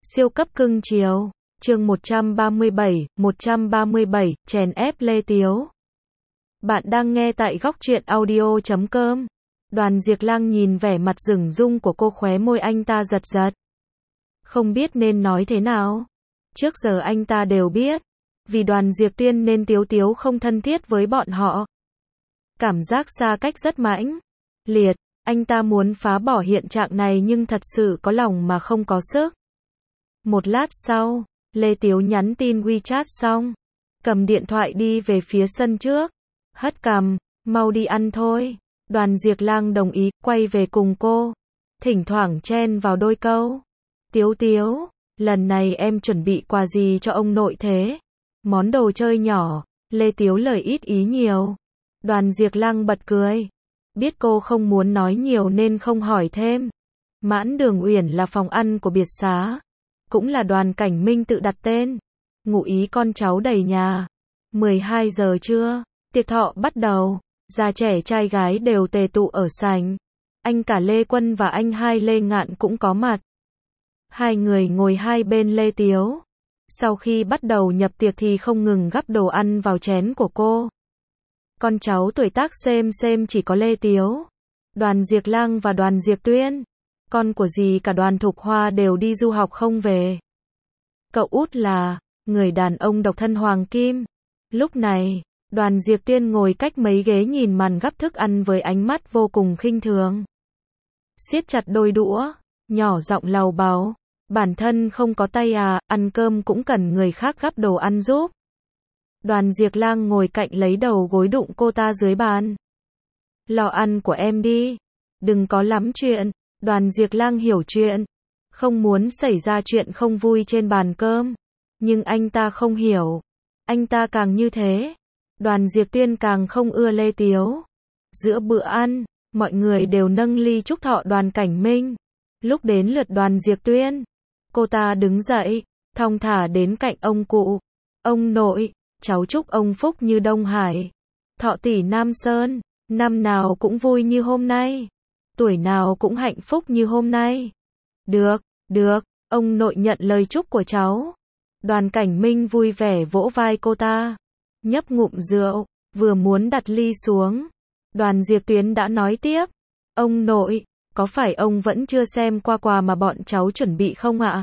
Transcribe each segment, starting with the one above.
Siêu cấp cưng chiều. Chương 137, chèn ép Lê Tiếu. Bạn đang nghe tại góc truyện audio.com. Đoàn Diệc Lang nhìn vẻ mặt dửng dưng của cô, khóe môi anh ta giật giật. Không biết nên nói thế nào. Trước giờ anh ta đều biết, vì Đoàn Diệc Tuyên nên Tiếu Tiếu không thân thiết với bọn họ. Cảm giác xa cách rất mãnh liệt, anh ta muốn phá bỏ hiện trạng này nhưng thật sự có lòng mà không có sức. Một lát sau, Lê Tiếu nhắn tin WeChat xong, cầm điện thoại đi về phía sân trước, hất cằm, mau đi ăn thôi. Đoàn Diệc Lang đồng ý, quay về cùng cô, thỉnh thoảng chen vào đôi câu. Tiếu Tiếu, lần này em chuẩn bị quà gì cho ông nội thế? Món đồ chơi nhỏ. Lê Tiếu lời ít ý nhiều. Đoàn Diệc Lang bật cười. Biết cô không muốn nói nhiều nên không hỏi thêm. Mãn Đường Uyển là phòng ăn của biệt xá, cũng là Đoàn Cảnh Minh tự đặt tên. Ngụ ý con cháu đầy nhà. 12 giờ trưa, tiệc thọ bắt đầu. Già trẻ trai gái đều tề tụ ở sảnh. Anh cả Lê Quân và anh hai Lê Ngạn cũng có mặt. Hai người ngồi hai bên Lê Tiếu. Sau khi bắt đầu nhập tiệc thì không ngừng gắp đồ ăn vào chén của cô. Con cháu tuổi tác xem chỉ có Lê Tiếu, Đoàn Diệc Lang và Đoàn Diệc Tuyên. Con của dì cả Đoàn Thục Hoa đều đi du học không về. Cậu út là người đàn ông độc thân Hoàng Kim. Lúc này, Đoàn Diệc Tuyên ngồi cách mấy ghế nhìn màn gắp thức ăn với ánh mắt vô cùng khinh thường. Siết chặt đôi đũa, nhỏ giọng lầu bầu. Bản thân không có tay à, ăn cơm cũng cần người khác gắp đồ ăn giúp. Đoàn Diệc Lang ngồi cạnh lấy đầu gối đụng cô ta dưới bàn. Lo ăn của em đi, đừng có lắm chuyện. Đoàn Diệc Lang hiểu chuyện, không muốn xảy ra chuyện không vui trên bàn cơm. Nhưng anh ta không hiểu, anh ta càng như thế, Đoàn Diệc Tuyên càng không ưa Lê Tiếu. Giữa bữa ăn, mọi người đều nâng ly chúc thọ Đoàn Cảnh Minh. Lúc đến lượt Đoàn Diệc Tuyên, cô ta đứng dậy, thong thả đến cạnh ông cụ. Ông nội, cháu chúc ông phúc như Đông Hải, thọ tỷ Nam Sơn, năm nào cũng vui như hôm nay, tuổi nào cũng hạnh phúc như hôm nay. Được, ông nội nhận lời chúc của cháu. Đoàn Cảnh Minh vui vẻ vỗ vai cô ta, nhấp ngụm rượu, vừa muốn đặt ly xuống. Đoàn Diệc Tuyên đã nói tiếp, ông nội, có phải ông vẫn chưa xem qua quà mà bọn cháu chuẩn bị không ạ?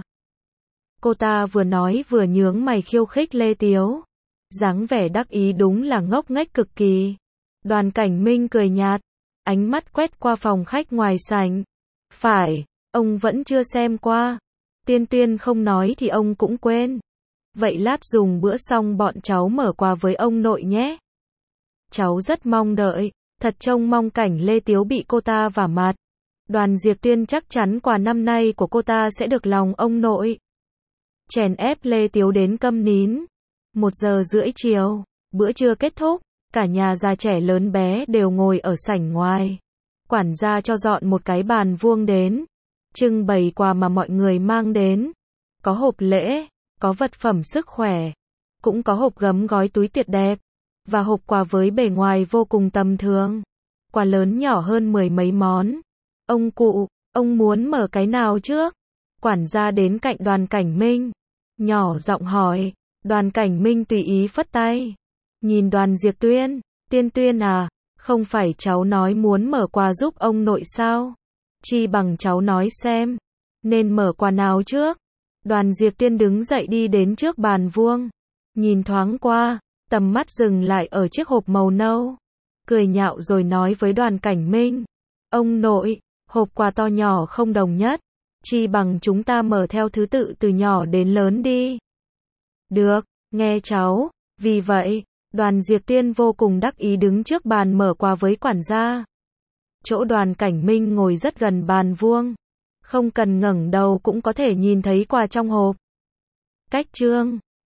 Cô ta vừa nói vừa nhướng mày khiêu khích Lê Tiếu. Dáng vẻ đắc ý đúng là ngốc nghếch cực kỳ. Đoàn Cảnh Minh cười nhạt, ánh mắt quét qua phòng khách ngoài sảnh. Phải, ông vẫn chưa xem qua. Tuyên không nói thì ông cũng quên. Vậy lát dùng bữa xong bọn cháu mở quà với ông nội nhé. Cháu rất mong đợi, thật trông mong cảnh Lê Tiếu bị cô ta vả mặt. Đoàn Diệc Tuyên chắc chắn quà năm nay của cô ta sẽ được lòng ông nội. Chèn ép Lê Tiếu đến câm nín. 1:30 chiều, bữa trưa kết thúc, cả nhà già trẻ lớn bé đều ngồi ở sảnh ngoài. Quản gia cho dọn một cái bàn vuông đến, trưng bày quà mà mọi người mang đến. Có hộp lễ, có vật phẩm sức khỏe, cũng có hộp gấm gói túi tuyệt đẹp, và hộp quà với bề ngoài vô cùng tầm thường. Quà lớn nhỏ hơn 10 mấy món. Ông cụ, ông muốn mở cái nào trước? Quản gia đến cạnh Đoàn Cảnh Minh, nhỏ giọng hỏi. Đoàn Cảnh Minh tùy ý phất tay, nhìn Đoàn Diệc Tuyên. Tuyên à, không phải cháu nói muốn mở quà giúp ông nội sao? Chi bằng cháu nói xem, nên mở quà nào trước? Đoàn Diệc Tuyên đứng dậy đi đến trước bàn vuông, nhìn thoáng qua, tầm mắt dừng lại ở chiếc hộp màu nâu, cười nhạo rồi nói với Đoàn Cảnh Minh, ông nội, hộp quà to nhỏ không đồng nhất, chi bằng chúng ta mở theo thứ tự từ nhỏ đến lớn đi. Được, nghe cháu. Vì vậy, Đoàn Diệc Tuyên vô cùng đắc ý đứng trước bàn mở quà với quản gia. Chỗ Đoàn Cảnh Minh ngồi rất gần bàn vuông, không cần ngẩng đầu cũng có thể nhìn thấy quà trong hộp. Cách chương